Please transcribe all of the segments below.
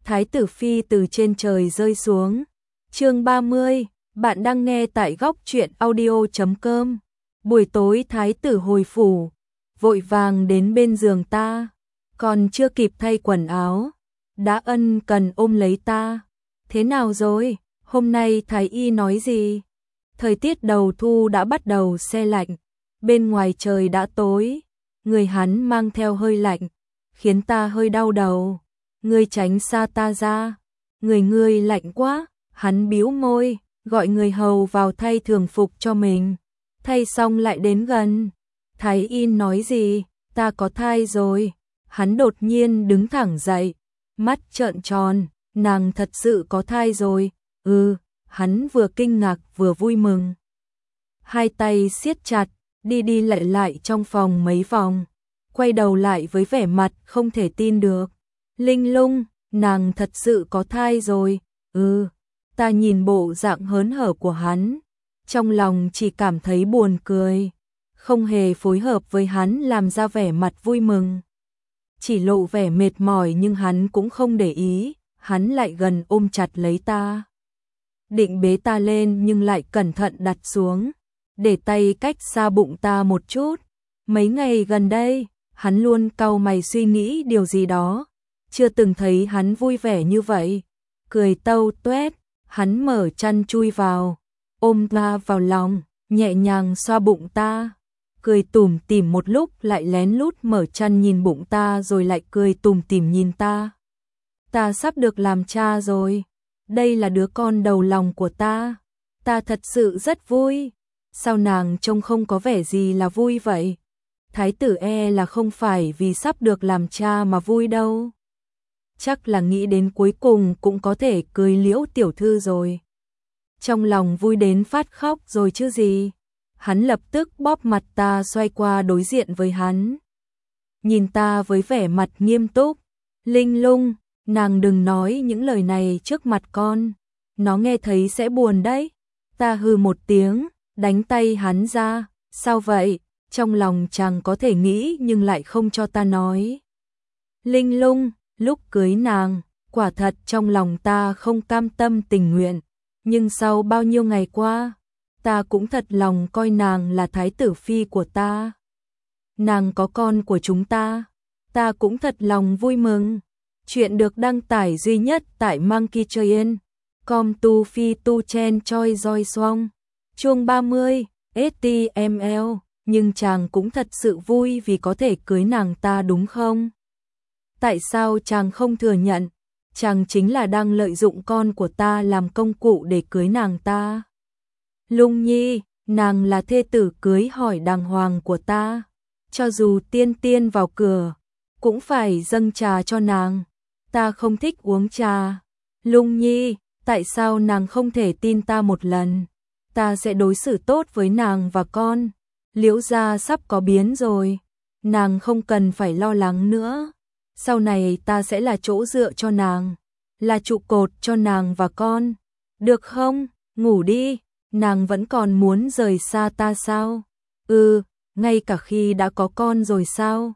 Thái tử phi từ trên trời rơi xuống. Chương 30, bạn đang nghe tại góc truyện audio.com. Buổi tối thái tử hồi phủ, vội vàng đến bên giường ta, còn chưa kịp thay quần áo, đã ân cần ôm lấy ta. Thế nào rồi? Hôm nay thái y nói gì? Thời tiết đầu thu đã bắt đầu se lạnh, bên ngoài trời đã tối, người hắn mang theo hơi lạnh, khiến ta hơi đau đầu. Ngươi tránh xa ta ra, người ngươi lạnh quá. Hắn bĩu môi, gọi người hầu vào thay thường phục cho mình. Thay xong lại đến gần. Thái y nói gì? Ta có thai rồi. Hắn đột nhiên đứng thẳng dậy, mắt trợn tròn. Nàng thật sự có thai rồi? Hắn vừa kinh ngạc vừa vui mừng. Hai tay siết chặt, đi đi lại lại trong phòng mấy vòng, quay đầu lại với vẻ mặt không thể tin được. Linh Lung, nàng thật sự có thai rồi? Ta nhìn bộ dạng hớn hở của hắn, trong lòng chỉ cảm thấy buồn cười, không hề phối hợp với hắn làm ra vẻ mặt vui mừng. Chỉ lộ vẻ mệt mỏi nhưng hắn cũng không để ý, hắn lại gần ôm chặt lấy ta. Định bế ta lên nhưng lại cẩn thận đặt xuống, để tay cách xa bụng ta một chút. Mấy ngày gần đây, hắn luôn cau mày suy nghĩ điều gì đó, chưa từng thấy hắn vui vẻ như vậy. Cười tâu tuét, hắn mở chăn chui vào, ôm ta vào lòng, nhẹ nhàng xoa bụng ta, cười tủm tỉm một lúc lại lén lút mở chăn nhìn bụng ta rồi lại cười tủm tỉm nhìn ta. Ta sắp được làm cha rồi, đây là đứa con đầu lòng của ta thật sự rất vui. Sao nàng trông không có vẻ gì là vui vậy? Thái tử là không phải vì sắp được làm cha mà vui đâu. Chắc là nghĩ đến cuối cùng cũng có thể cưới Liễu tiểu thư rồi. Trong lòng vui đến phát khóc rồi chứ gì. Hắn lập tức bóp mặt ta xoay qua đối diện với hắn. Nhìn ta với vẻ mặt nghiêm túc. Linh Lung, nàng đừng nói những lời này trước mặt con. Nó nghe thấy sẽ buồn đấy. Ta hừ một tiếng, đánh tay hắn ra. Sao vậy? Trong lòng chàng có thể nghĩ nhưng lại không cho ta nói. Linh Lung, lúc cưới nàng, quả thật trong lòng ta không cam tâm tình nguyện, nhưng sau bao nhiêu ngày qua, ta cũng thật lòng coi nàng là thái tử phi của ta. Nàng có con của chúng ta cũng thật lòng vui mừng. Chuyện được đăng tải duy nhất tại Monkey Train. Com tu phi tu chen choi roi xoong. Chương 30, HTML, nhưng chàng cũng thật sự vui vì có thể cưới nàng ta đúng không? Tại sao chàng không thừa nhận? Chàng chính là đang lợi dụng con của ta làm công cụ để cưới nàng ta. Lung Nhi, nàng là thê tử cưới hỏi đàng hoàng của ta. Cho dù tiên tiên vào cửa, cũng phải dâng trà cho nàng. Ta không thích uống trà. Lung Nhi, tại sao nàng không thể tin ta một lần? Ta sẽ đối xử tốt với nàng và con. Liễu gia sắp có biến rồi, nàng không cần phải lo lắng nữa. Sau này ta sẽ là chỗ dựa cho nàng, là trụ cột cho nàng và con. Được không? Ngủ đi. Nàng vẫn còn muốn rời xa ta sao? Ngay cả khi đã có con rồi sao?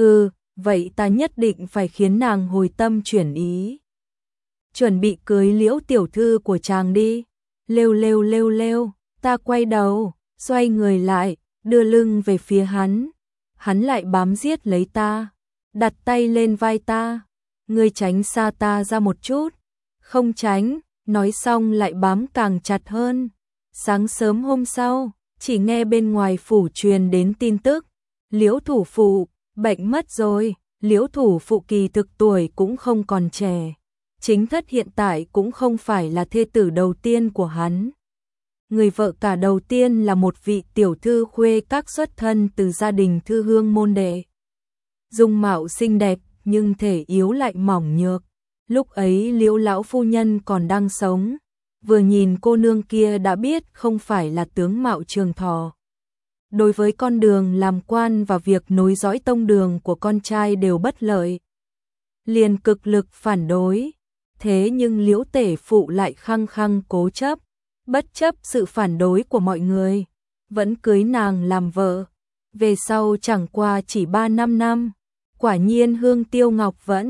Vậy ta nhất định phải khiến nàng hồi tâm chuyển ý. Chuẩn bị cưới Liễu tiểu thư của chàng đi. Lêu lêu lêu lêu, ta quay đầu, xoay người lại, đưa lưng về phía hắn. Hắn lại bám giết lấy ta, đặt tay lên vai ta. Ngươi tránh xa ta ra một chút. Không tránh, nói xong lại bám càng chặt hơn. Sáng sớm hôm sau, chỉ nghe bên ngoài phủ truyền đến tin tức. Liễu thủ phụ, bệnh mất rồi. Liễu thủ phụ kỳ thực tuổi cũng không còn trẻ. Chính thất hiện tại cũng không phải là thê tử đầu tiên của hắn. Người vợ cả đầu tiên là một vị tiểu thư khuê các xuất thân từ gia đình thư hương môn đệ. Dung mạo xinh đẹp nhưng thể yếu lại mỏng nhược. Lúc ấy Liễu lão phu nhân còn đang sống. Vừa nhìn cô nương kia đã biết không phải là tướng mạo trường thọ. Đối với con đường làm quan và việc nối dõi tông đường của con trai đều bất lợi. Liền cực lực phản đối. Thế nhưng Liễu tể phụ lại khăng khăng cố chấp. Bất chấp sự phản đối của mọi người, vẫn cưới nàng làm vợ. Về sau chẳng qua chỉ 3-5 năm, quả nhiên hương tiêu ngọc vẫn.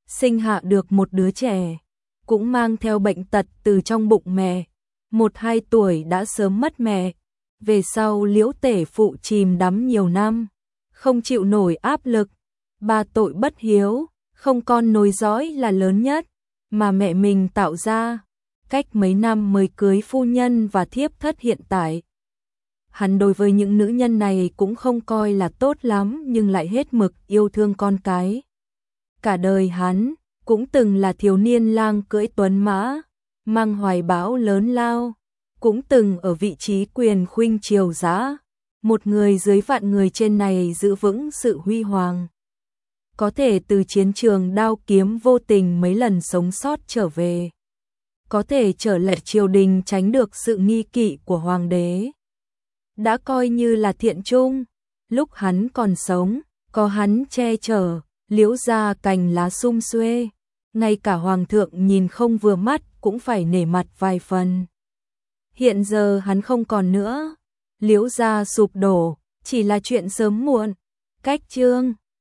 sinh hạ được một đứa trẻ, cũng mang theo bệnh tật từ trong bụng mẹ, 1-2 tuổi đã sớm mất mẹ. Về sau Liễu tể phụ chìm đắm nhiều năm, không chịu nổi áp lực, ba tội bất hiếu, không con nối dõi là lớn nhất, mà mẹ mình tạo ra, cách mấy năm mới cưới phu nhân và thiếp thất hiện tại. Hắn đối với những nữ nhân này cũng không coi là tốt lắm nhưng lại hết mực yêu thương con cái. Cả đời hắn cũng từng là thiếu niên lang cưỡi tuấn mã, mang hoài bão lớn lao, cũng từng ở vị trí quyền khuynh triều dã, một người dưới vạn người trên này giữ vững sự huy hoàng. Có thể từ chiến trường đao kiếm vô tình mấy lần sống sót trở về. Có thể trở lại triều đình tránh được sự nghi kỵ của hoàng đế. Đã coi như là thiện trung, lúc hắn còn sống, có hắn che chở, Liễu gia cành lá sum xuê, ngay cả hoàng thượng nhìn không vừa mắt cũng phải nể mặt vài phần. Hiện giờ hắn không còn nữa, Liễu gia sụp đổ, chỉ là chuyện sớm muộn. Cách chương